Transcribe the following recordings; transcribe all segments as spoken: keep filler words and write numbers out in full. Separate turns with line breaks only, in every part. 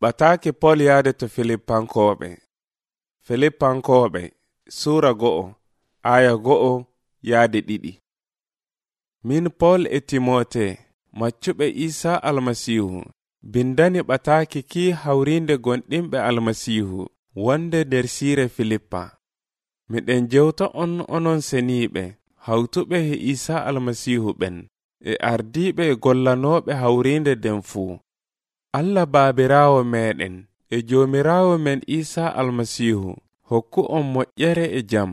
Bataki Pol yaade to Filippankoɓe. Filippankoɓe Sura go'o aya go'o yaade ɗiɗi. Min Pol e Timote maccuɓe Isa almasihu bindani bataki ki hawrinde gonɗinɓe almasihu wonde nder sire Filippa. Miɗen jewta on onon seniɓe hawtuɓe he Isa almasihu ɓen e ardiɓe e gollanoɓe hawrinde den fuu. Allah baabirawo meɗen e jomirawo men Isa almasihu hokku on moƴƴere e jam.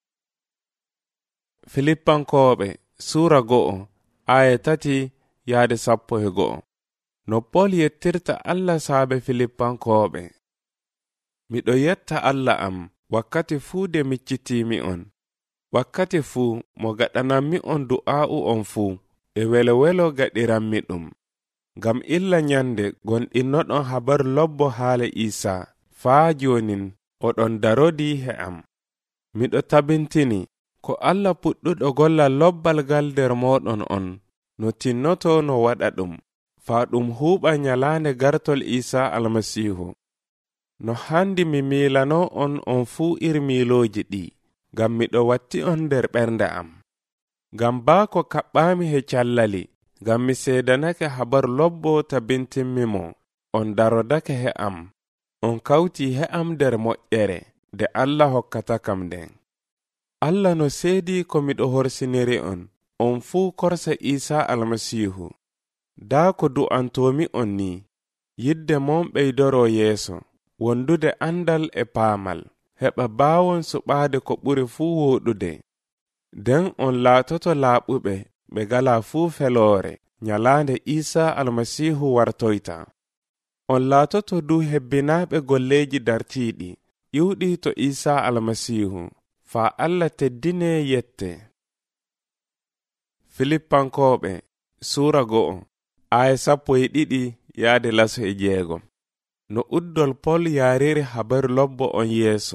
Filippankoɓe Sura go'o aya tati yaade sappo e go'o. No Pol yettirta Allah saabe Filippankoɓe. Miɗo yetta Allah am wakkati fuu de miccitimi on. Wakkati fuu mo gaɗanammi on du'a'u on fuu e welo welo gaɗiranmi ɗum. Gam illa nyande gonɗinnoɗon habaru lobbo haala Isa faa jonin oɗon darodi he am. Miɗo tabintini ko Allah puɗɗuɗo golla lobbal gal nder moɗon on no tinnoto no waɗa ɗum faa ɗum huuɓa nyalaande gartol Isa almasihu. No handi mi milano on on fuu ir miloji ɗi gam miɗo watti on nder ɓernde am. Gam baa ko kaɓɓami he callali gam mi seedanake habaru lobbo tabintinmi mo on darodake he am on kawti he am nder moƴƴere de Allah hokkata kam nden. Allah no seedi ko miɗo horsiniri on on fuu korsa Isa almasihu. Daa ko du'antomi on ni yidde mon ɓeydoro yeeso wondude andal e paamal heɓa baawon suɓaade ko ɓuri fuu woɗude. Den on laatoto laaɓuɓe ɓe gala fuu feloore nyalaande Isa almasihu wartoyta. On laatoto du hebbinaaɓe golleeji dartiiɗi ƴiwɗi to Isa almasihu faa Allah teddine yette. Filippankoɓe Sura go'o aya sappo e ɗiɗi yaade laso e jeegom. No uddol Pol yariri habaru lobbo on yeeso.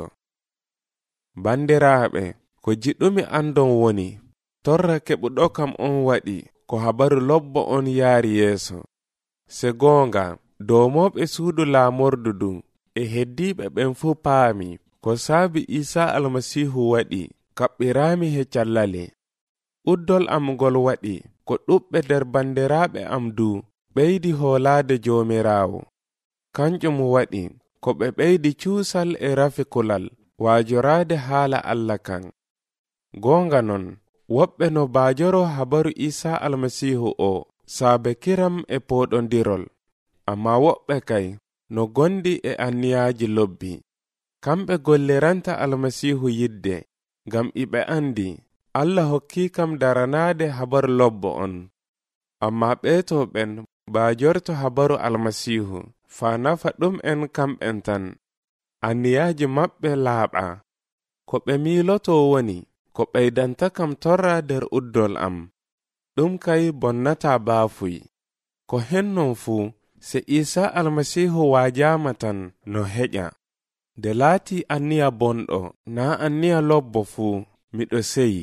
Bandiraaɓe, ko jiɗumi andon woni torra keɓuɗo kam on waɗi ko habaru lobbo on yaari yeeso. Se goonga domoɓe suudu laamordu ɗum e heddiɓe ɓen fu paami ko saabi Isa almasihu waɗi kaɓɓirami he callale. Uddol am gol waɗi ko ɗuɓɓe nder bandiraaɓe am du ɓeydi hoolaade joomirawo. Kanjum waɗi ko ɓe ɓeydi cuusal e rafikulal waajoraade haala Allah kan. Goonga non woɓɓe no baajoro habaru Isa almasihu o saabe kiram e poɗondirol, amma woɓɓe kay no gondi e anniyaaji lobbi. Kamɓe golliranta almasihu yidde gam iɓe andi Allah hokki kam daranaade habaru lobbo on. Amma ɓeeto ɓen baajorto habaru almasihu faa nafa ɗum en kamɓen tan. Anniyaaji maɓɓe laaɓa. Ko ɓe miiloto woni ko ɓeydanta kam torra nder uddol am. Ɗum kay bonnata baafuy. Ko hennon fuu se Isa almasihu waajama tan no heƴa. De laati anniya bonɗo naa anniya lobbo fuu miɗo seyi.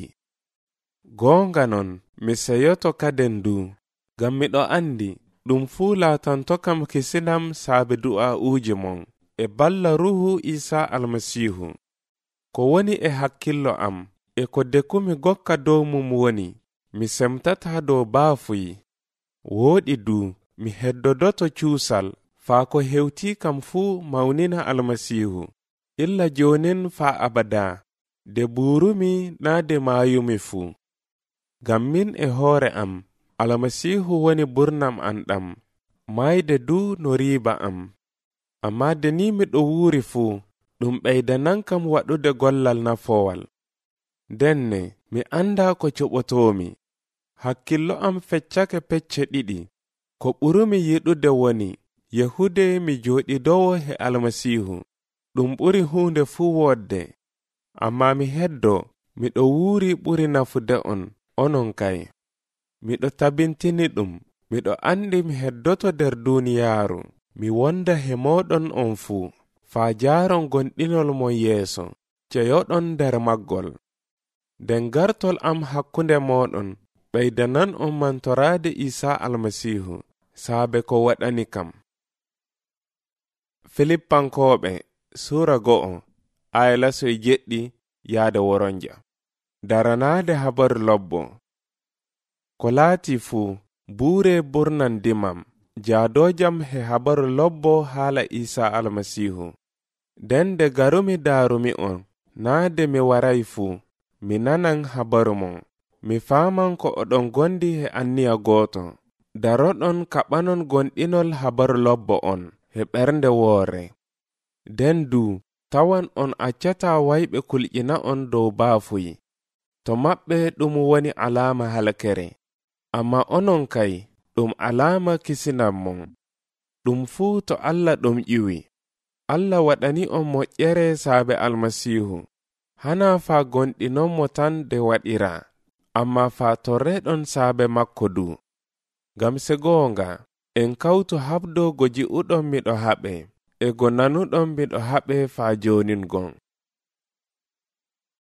Goonga non mi seyoto kaden du gam miɗo andi ɗum fuu laatanto kam kisinam saabe du'a'uuji mon e balla ruhu Isa almasihu. Ko woni e hakkillo am e ko dekumi gokka dow mum woni mi semtata dow baafuyi. Wooɗi du mi heddodoto cuusal faa ko hewti kam fuu mawnina almasihu illa jonin faa abada de buurumi naa de maayumi fuu. Gam min e hoore am almasihu woni burnam an ɗam mayde du no riiba am. Amma de ni miɗo wuuri fuu ɗum ɓeydanan kam waɗude gollal nafoowal. Denne mi anda ko cuɓotomi. Hakkillo am feccake pecce ɗiɗi. Ko ɓurumi yiɗude woni yehude mi jooɗidowo he almasihu. Ɗum ɓuri huunde fuu wodde. Amma mi heddo miɗo wuuri ɓuri nafude on onon kay. Miɗo tabintini ɗum. Miɗo andi mi heddoto nder duniyaaru. Mi wonda he moɗon on fuu. Faa jaaron gonɗinol mon yeeso. Ceyoɗon nder maggol. Den gartol am hakkunde moɗon ɓeydanan on mantoraade Isa almasihu saabe ko waɗani kam. Filippankooɓe Suura go'o aya laso jeɗɗi yaade woronja. Daranaade habaru lobbo. Ko laati fuu buure burnan dimam jaadojam he habaru lobbo haala Isa almasihu. Den de garumi daarumi on naade mi waray fuu mi nanan habaru mon. Mi faaman ko oɗon gondi he anniya gooto. Daroɗon kaɓanon gonɗinol habaru lobbo on he ɓernde woore. Den du tawan on accata wayɓe kulƴina on dow baafuyi. To maɓɓe ɗum woni alaama halkere. Amma onon kay ɗum alaama kisinan mon. Ɗum fuu to Allah ɗum ƴiwi. Allah waɗani on moƴƴere saabe almasihu. Hana faa gonɗinon mo tan de waɗira. Amma faa torreɗon saabe makko du. Gam se goonga en kawtu habdo go ji'uɗon miɗo haɓe e go nanuɗon miɗo haɓe faa jonin gon.